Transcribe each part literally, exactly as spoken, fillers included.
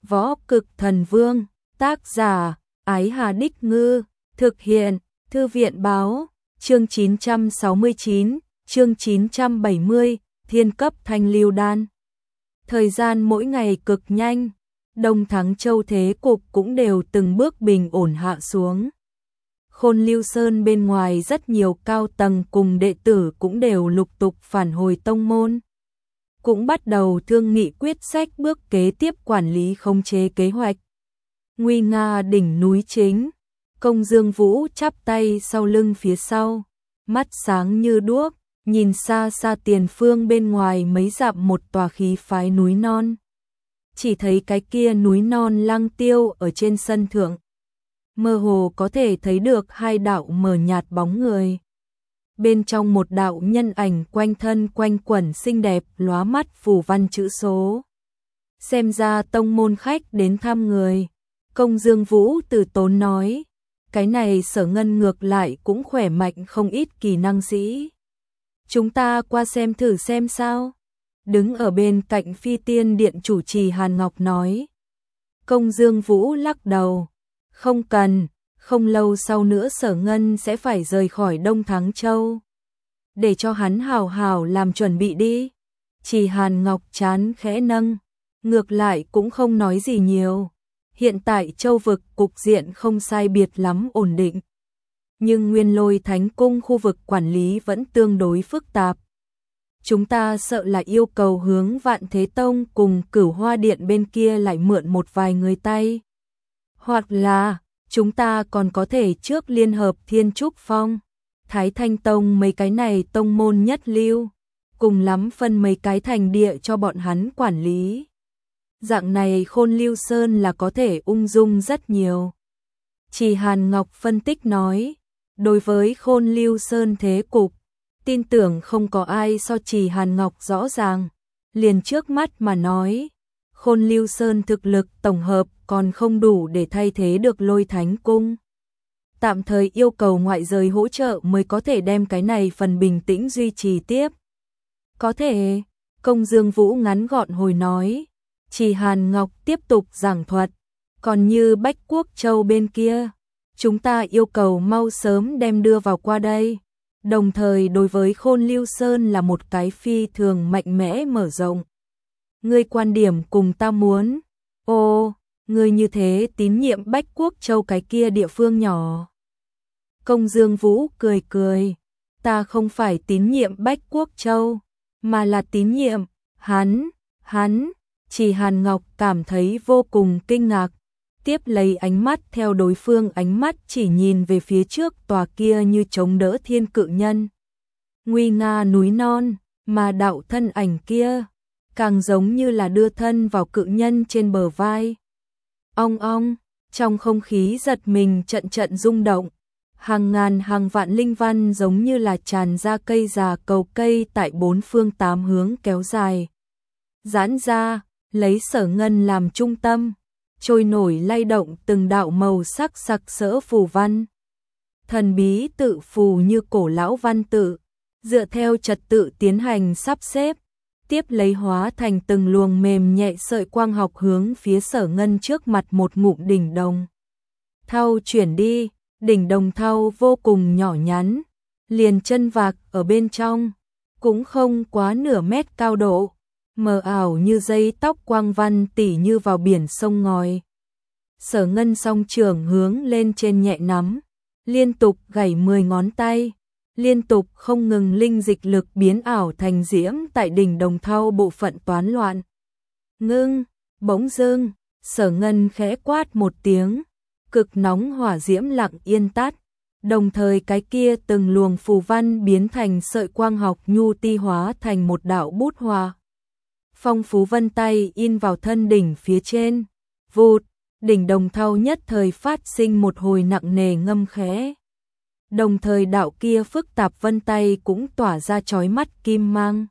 Võ Cực Thần Vương, tác giả, Ái Hà Đích Ngư, thực hiện, Thư viện Báo, chương chín trăm sáu mươi chín, chương chín trăm bảy mươi, thiên cấp thanh lưu đan. Thời gian mỗi ngày cực nhanh, Đông Thắng Châu thế cục cũng đều từng bước bình ổn hạ xuống. Khôn Lưu Sơn bên ngoài rất nhiều cao tầng cùng đệ tử cũng đều lục tục phản hồi tông môn. Cũng bắt đầu thương nghị quyết sách bước kế tiếp quản lý khống chế kế hoạch. Nguy nga đỉnh núi chính, Công Dương Vũ chắp tay sau lưng phía sau, mắt sáng như đuốc, nhìn xa xa tiền phương bên ngoài mấy dặm một tòa khí phái núi non. Chỉ thấy cái kia núi non Lăng Tiêu ở trên sân thượng. Mơ hồ có thể thấy được hai đạo mờ nhạt bóng người. Bên trong một đạo nhân ảnh quanh thân quanh quẩn xinh đẹp lóa mắt phù văn chữ số. Xem ra tông môn khách đến thăm người. Công Dương Vũ từ tốn nói, cái này Sở Ngân ngược lại cũng khỏe mạnh không ít kỳ năng sĩ. Chúng ta qua xem thử xem sao. Đứng ở bên cạnh Phi Tiên Điện chủ trì Hàn Ngọc nói. Công Dương Vũ lắc đầu, không cần, không lâu sau nữa Sở Ngân sẽ phải rời khỏi Đông Thắng Châu. Để cho hắn hào hào làm chuẩn bị đi. Trì Hàn Ngọc chán khẽ nâng, ngược lại cũng không nói gì nhiều. Hiện tại châu vực cục diện không sai biệt lắm ổn định. Nhưng Nguyên Lôi Thánh Cung khu vực quản lý vẫn tương đối phức tạp. Chúng ta sợ là yêu cầu hướng Vạn Thế Tông cùng Cửu Hoa Điện bên kia lại mượn một vài người tay. Hoặc là, chúng ta còn có thể trước liên hợp Thiên Trúc Phong, Thái Thanh Tông mấy cái này tông môn nhất lưu, cùng lắm phân mấy cái thành địa cho bọn hắn quản lý. Dạng này Khôn Lưu Sơn là có thể ung dung rất nhiều. Trì Hàn Ngọc phân tích nói, đối với Khôn Lưu Sơn thế cục, tin tưởng không có ai so Trì Hàn Ngọc rõ ràng. Liền trước mắt mà nói, Khôn Lưu Sơn thực lực tổng hợp còn không đủ để thay thế được Lôi Thánh Cung. Tạm thời yêu cầu ngoại giới hỗ trợ mới có thể đem cái này phần bình tĩnh duy trì tiếp. Có thể, Công Dương Vũ ngắn gọn hồi nói. Trì Hàn Ngọc tiếp tục giảng thuật, còn như Bách Quốc Châu bên kia, chúng ta yêu cầu mau sớm đem đưa vào qua đây. Đồng thời đối với Khôn Lưu Sơn là một cái phi thường mạnh mẽ mở rộng. Ngươi quan điểm cùng ta muốn. Ô, ngươi như thế tín nhiệm Bách Quốc Châu cái kia địa phương nhỏ. Công Dương Vũ cười cười, ta không phải tín nhiệm Bách Quốc Châu, mà là tín nhiệm, hắn, hắn. Trì Hàn Ngọc cảm thấy vô cùng kinh ngạc, tiếp lấy ánh mắt theo đối phương ánh mắt chỉ nhìn về phía trước tòa kia như chống đỡ thiên cự nhân. Nguy nga núi non, mà đạo thân ảnh kia, càng giống như là đưa thân vào cự nhân trên bờ vai. Ong ong, trong không khí giật mình trận trận rung động, hàng ngàn hàng vạn linh văn giống như là tràn ra cây già cầu cây tại bốn phương tám hướng kéo dài. Giãn ra, lấy Sở Ngân làm trung tâm, trôi nổi lay động từng đạo màu sắc sặc sỡ phù văn. Thần bí tự phù như cổ lão văn tự, dựa theo trật tự tiến hành sắp xếp, tiếp lấy hóa thành từng luồng mềm nhẹ sợi quang học hướng phía Sở Ngân trước mặt một ngụm đỉnh đồng. Thau chuyển đi, đỉnh đồng thau vô cùng nhỏ nhắn, liền chân vạc ở bên trong, cũng không quá nửa mét cao độ. Mờ ảo như dây tóc quang văn tỉ như vào biển sông ngòi. Sở Ngân song trường hướng lên trên nhẹ nắm, liên tục gảy mười ngón tay, liên tục không ngừng linh dịch lực biến ảo thành diễm tại đỉnh đồng thau bộ phận toán loạn. Ngưng, bỗng dưng, Sở Ngân khẽ quát một tiếng, cực nóng hỏa diễm lặng yên tắt, đồng thời cái kia từng luồng phù văn biến thành sợi quang học nhu ti hóa thành một đạo bút hòa. Phong phú vân tay in vào thân đỉnh phía trên, vụt, đỉnh đồng thau nhất thời phát sinh một hồi nặng nề ngâm khẽ. Đồng thời đạo kia phức tạp vân tay cũng tỏa ra chói mắt kim mang.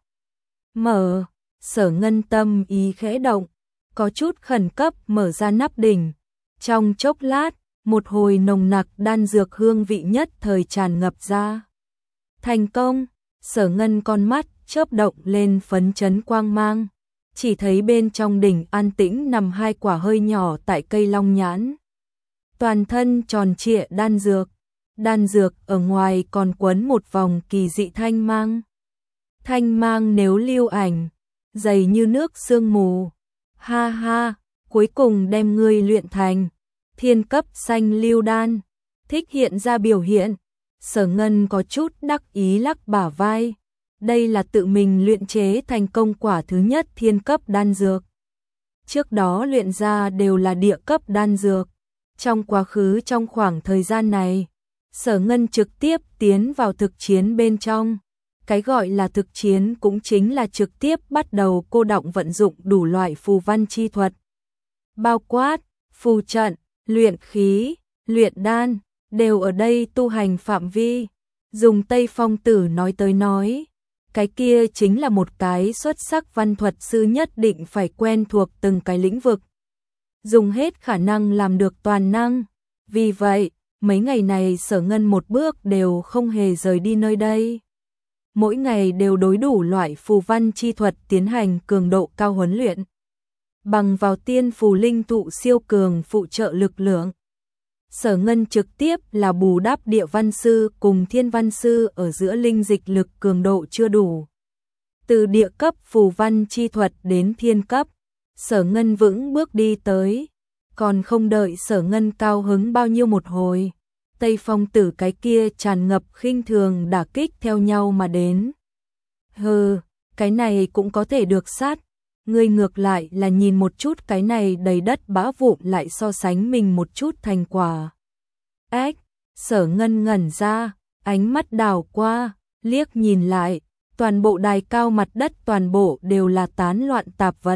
Mở, Sở Ngân tâm ý khẽ động, có chút khẩn cấp mở ra nắp đỉnh. Trong chốc lát, một hồi nồng nặc đan dược hương vị nhất thời tràn ngập ra. Thành công, Sở Ngân con mắt chớp động lên phấn chấn quang mang. chỉ thấy bên trong đỉnh an tĩnh nằm hai quả hơi nhỏ tại cây long nhãn. Toàn thân tròn trịa đan dược, đan dược ở ngoài còn quấn một vòng kỳ dị thanh mang. Thanh mang nếu lưu ảnh, dày như nước sương mù. Ha ha, cuối cùng đem ngươi luyện thành thiên cấp xanh lưu đan. Thích hiện ra biểu hiện, Sở Ngân có chút đắc ý lắc bả vai. Đây là tự mình luyện chế thành công quả thứ nhất thiên cấp đan dược. Trước đó luyện ra đều là địa cấp đan dược. Trong quá khứ trong khoảng thời gian này, Sở Ngân trực tiếp tiến vào thực chiến bên trong. Cái gọi là thực chiến cũng chính là trực tiếp bắt đầu cô đọng vận dụng đủ loại phù văn chi thuật. Bao quát, phù trận, luyện khí, luyện đan, đều ở đây tu hành phạm vi. Dùng Tây Phong Tử nói tới nói, cái kia chính là một cái xuất sắc văn thuật sư nhất định phải quen thuộc từng cái lĩnh vực. Dùng hết khả năng làm được toàn năng. Vì vậy, mấy ngày này Sở Ngân một bước đều không hề rời đi nơi đây. Mỗi ngày đều đối đủ loại phù văn chi thuật tiến hành cường độ cao huấn luyện. Bằng vào tiên phù linh thụ siêu cường phụ trợ lực lượng. Sở Ngân trực tiếp là bù đắp địa văn sư cùng thiên văn sư ở giữa linh dịch lực cường độ chưa đủ. Từ địa cấp phù văn chi thuật đến thiên cấp, Sở Ngân vững bước đi tới, còn không đợi Sở Ngân cao hứng bao nhiêu một hồi. Tây Phong Tử cái kia tràn ngập khinh thường đả kích theo nhau mà đến. Hừ, cái này cũng có thể được sát. Ngươi ngược lại là nhìn một chút cái này đầy đất bã vụn lại so sánh mình một chút thành quả. Ếch, Sở Ngân ngẩn ra, ánh mắt đảo qua, liếc nhìn lại, toàn bộ đài cao mặt đất toàn bộ đều là tán loạn tạp vật.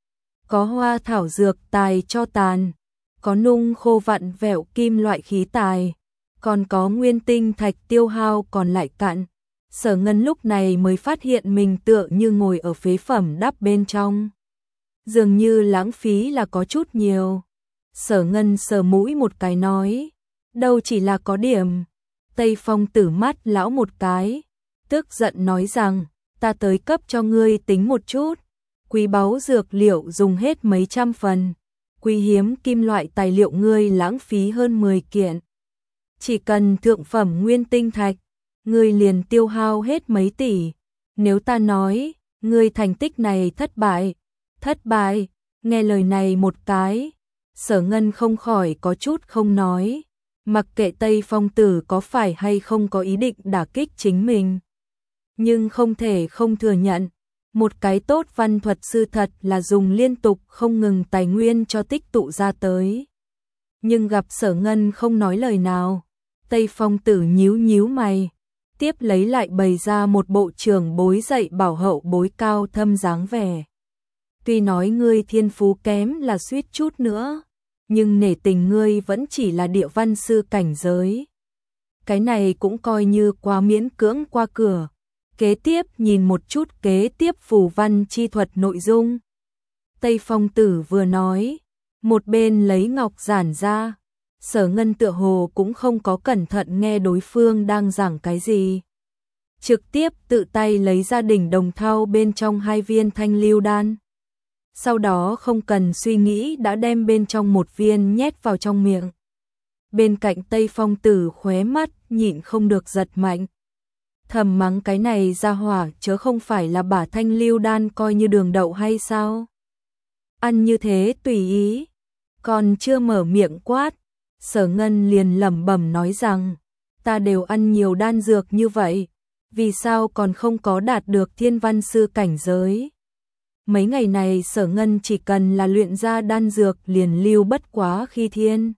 Có hoa thảo dược tài cho tàn, có nung khô vặn vẹo kim loại khí tài, còn có nguyên tinh thạch tiêu hao còn lại cạn. Sở Ngân lúc này mới phát hiện mình tựa như ngồi ở phế phẩm đắp bên trong. Dường như lãng phí là có chút nhiều. Sở Ngân sờ mũi một cái nói, đâu chỉ là có điểm. Tây Phong Tử mắt lão một cái, tức giận nói rằng, ta tới cấp cho ngươi tính một chút. Quý báu dược liệu dùng hết mấy trăm phần, quý hiếm kim loại tài liệu ngươi lãng phí hơn mười kiện. Chỉ cần thượng phẩm nguyên tinh thạch, ngươi liền tiêu hao hết mấy tỷ. Nếu ta nói, ngươi thành tích này thất bại, thất bại, nghe lời này một cái, Sở Ngân không khỏi có chút không nói, mặc kệ Tây Phong Tử có phải hay không có ý định đả kích chính mình. Nhưng không thể không thừa nhận, một cái tốt văn thuật sư thật là dùng liên tục không ngừng tài nguyên cho tích tụ ra tới. Nhưng gặp Sở Ngân không nói lời nào, Tây Phong Tử nhíu nhíu mày, tiếp lấy lại bày ra một bộ trưởng bối dạy bảo hậu bối cao thâm dáng vẻ. Tuy nói ngươi thiên phú kém là suýt chút nữa, nhưng nể tình ngươi vẫn chỉ là địa văn sư cảnh giới. Cái này cũng coi như quá miễn cưỡng qua cửa. Kế tiếp nhìn một chút kế tiếp phù văn chi thuật nội dung. Tây Phong Tử vừa nói, một bên lấy ngọc giản ra. Sở Ngân tựa hồ cũng không có cẩn thận nghe đối phương đang giảng cái gì. Trực tiếp tự tay lấy ra đỉnh đồng thau bên trong hai viên thanh lưu đan. Sau đó không cần suy nghĩ đã đem bên trong một viên nhét vào trong miệng. Bên cạnh Tây Phong Tử khóe mắt nhịn không được giật mạnh. Thầm mắng cái này ra hỏa chớ không phải là bả thanh lưu đan coi như đường đậu hay sao? Ăn như thế tùy ý. Còn chưa mở miệng quát, Sở Ngân liền lẩm bẩm nói rằng, ta đều ăn nhiều đan dược như vậy, vì sao còn không có đạt được thiên văn sư cảnh giới? Mấy ngày này Sở Ngân chỉ cần là luyện ra đan dược liền lưu bất quá khi thiên.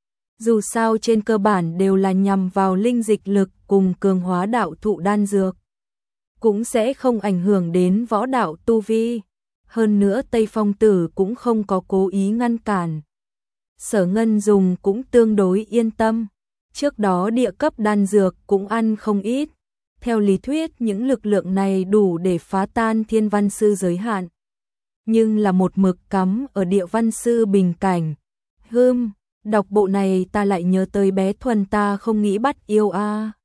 Dù sao trên cơ bản đều là nhằm vào linh dịch lực cùng cường hóa đạo thụ đan dược, cũng sẽ không ảnh hưởng đến võ đạo tu vi. Hơn nữa Tây Phong Tử cũng không có cố ý ngăn cản. Sở Ngân dùng cũng tương đối yên tâm. Trước đó địa cấp đan dược cũng ăn không ít. Theo lý thuyết những lực lượng này đủ để phá tan thiên văn sư giới hạn. Nhưng là một mực cắm ở địa văn sư bình cảnh. Hưm, đọc bộ này ta lại nhớ tới bé Thuần ta không nghĩ bắt yêu a. À.